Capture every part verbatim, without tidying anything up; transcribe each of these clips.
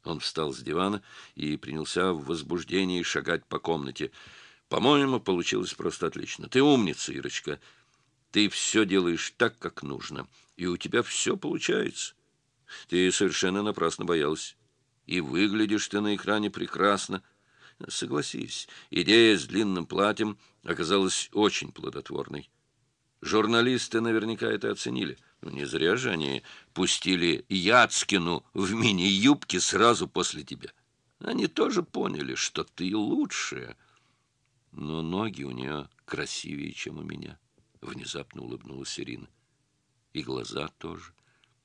Он встал с дивана и принялся в возбуждении шагать по комнате. «По-моему, получилось просто отлично. Ты умница, Ирочка. Ты все делаешь так, как нужно, и у тебя все получается. Ты совершенно напрасно боялась. И выглядишь ты на экране прекрасно. Согласись, идея с длинным платьем оказалась очень плодотворной. Журналисты наверняка это оценили. Ну, не зря же они пустили Яцкину в мини-юбке сразу после тебя. Они тоже поняли, что ты лучшая. Но ноги у нее красивее, чем у меня. Внезапно улыбнулась Ирина. И глаза тоже.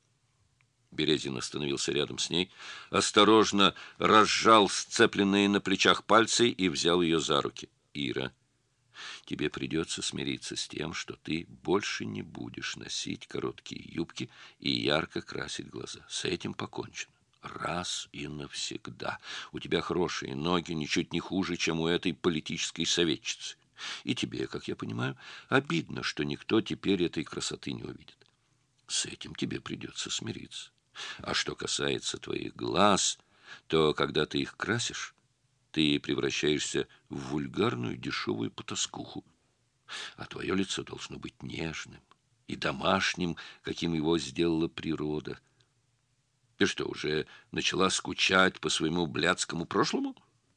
Березин остановился рядом с ней, осторожно разжал сцепленные на плечах пальцы и взял ее за руки. «Ира, тебе придется смириться с тем, что ты больше не будешь носить короткие юбки и ярко красить глаза. С этим покончено. Раз и навсегда. У тебя хорошие ноги, ничуть не хуже, чем у этой политической советчицы. И тебе, как я понимаю, обидно, что никто теперь этой красоты не увидит. С этим тебе придется смириться. А что касается твоих глаз, то когда ты их красишь, ты превращаешься в вульгарную дешевую потаскуху, а твое лицо должно быть нежным и домашним, каким его сделала природа. Ты что, уже начала скучать по своему блядскому прошлому?»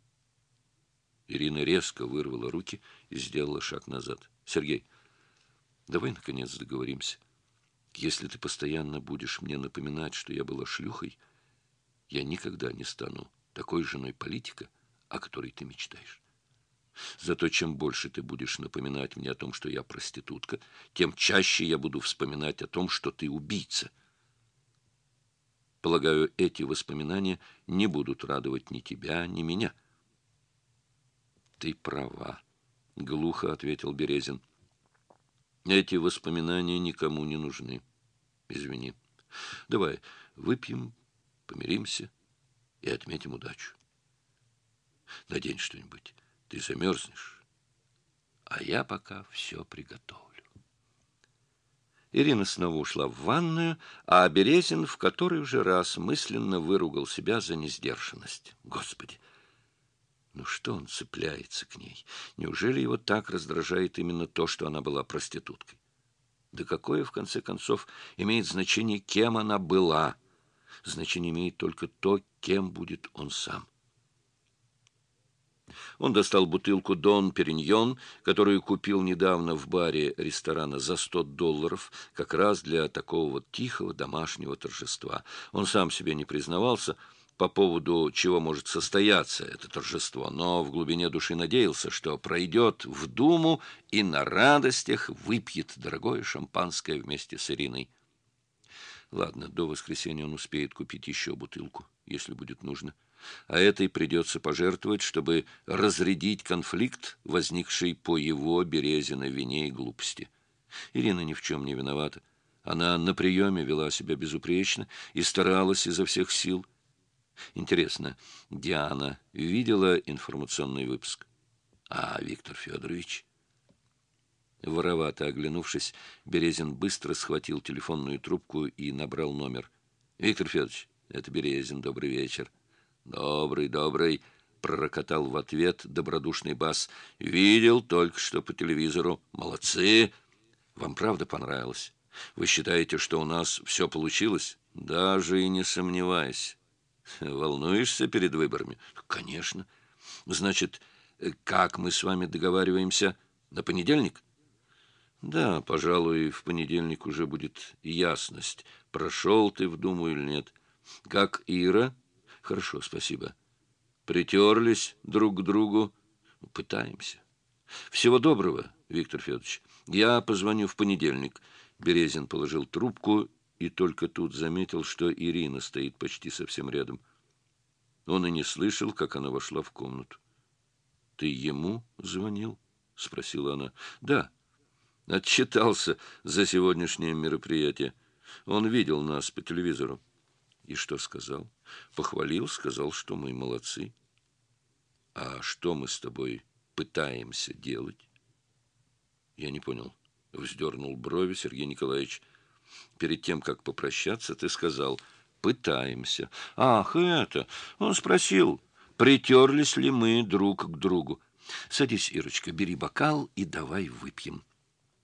Ирина резко вырвала руки и сделала шаг назад. «Сергей, давай, наконец, договоримся. Если ты постоянно будешь мне напоминать, что я была шлюхой, я никогда не стану такой женой политика, о которой ты мечтаешь. Зато чем больше ты будешь напоминать мне о том, что я проститутка, тем чаще я буду вспоминать о том, что ты убийца. Полагаю, эти воспоминания не будут радовать ни тебя, ни меня». «Ты права», — глухо ответил Березин. «Эти воспоминания никому не нужны. Извини. Давай выпьем, помиримся и отметим удачу. Надень что-нибудь, ты замерзнешь, а я пока все приготовлю». Ирина снова ушла в ванную, а Березин в который уже раз мысленно выругал себя за несдержанность. Господи, ну что он цепляется к ней? Неужели его так раздражает именно то, что она была проституткой? Да какое, в конце концов, имеет значение, кем она была? Значение имеет только то, кем будет он сам. Он достал бутылку «Дон Периньон», которую купил недавно в баре ресторана за сто долларов, как раз для такого вот тихого домашнего торжества. Он сам себе не признавался, по поводу чего может состояться это торжество, но в глубине души надеялся, что пройдет в Думу и на радостях выпьет дорогое шампанское вместе с Ириной. Ладно, до воскресенья он успеет купить еще бутылку, если будет нужно. А этой придется пожертвовать, чтобы разрядить конфликт, возникший по его Березиной вине и глупости. Ирина ни в чем не виновата. Она на приеме вела себя безупречно и старалась изо всех сил. Интересно, Диана видела информационный выпуск? А Виктор Федорович? Воровато оглянувшись, Березин быстро схватил телефонную трубку и набрал номер. «Виктор Федорович, это Березин, добрый вечер». «Добрый, добрый», — пророкотал в ответ добродушный бас. «Видел только что по телевизору. Молодцы! Вам правда понравилось? Вы считаете, что у нас все получилось? Даже и не сомневайся. Волнуешься перед выборами?» «Конечно. Значит, как мы с вами договариваемся? На понедельник?» «Да, пожалуй, в понедельник уже будет ясность, прошел ты в Думу или нет. Как Ира?» «Хорошо, спасибо. Притерлись друг к другу? Пытаемся. Всего доброго, Виктор Федорович. Я позвоню в понедельник». Березин положил трубку и только тут заметил, что Ирина стоит почти совсем рядом. Он и не слышал, как она вошла в комнату. «Ты ему звонил?» — спросила она. «Да». Отчитался за сегодняшнее мероприятие. Он видел нас по телевизору. И что сказал? Похвалил, сказал, что мы молодцы. А что мы с тобой пытаемся делать? Я не понял. Вздернул брови Сергей Николаевич. Перед тем, как попрощаться, ты сказал: Пытаемся. Ах, это... Он спросил, притерлись ли мы друг к другу. Садись, Ирочка, бери бокал и давай выпьем.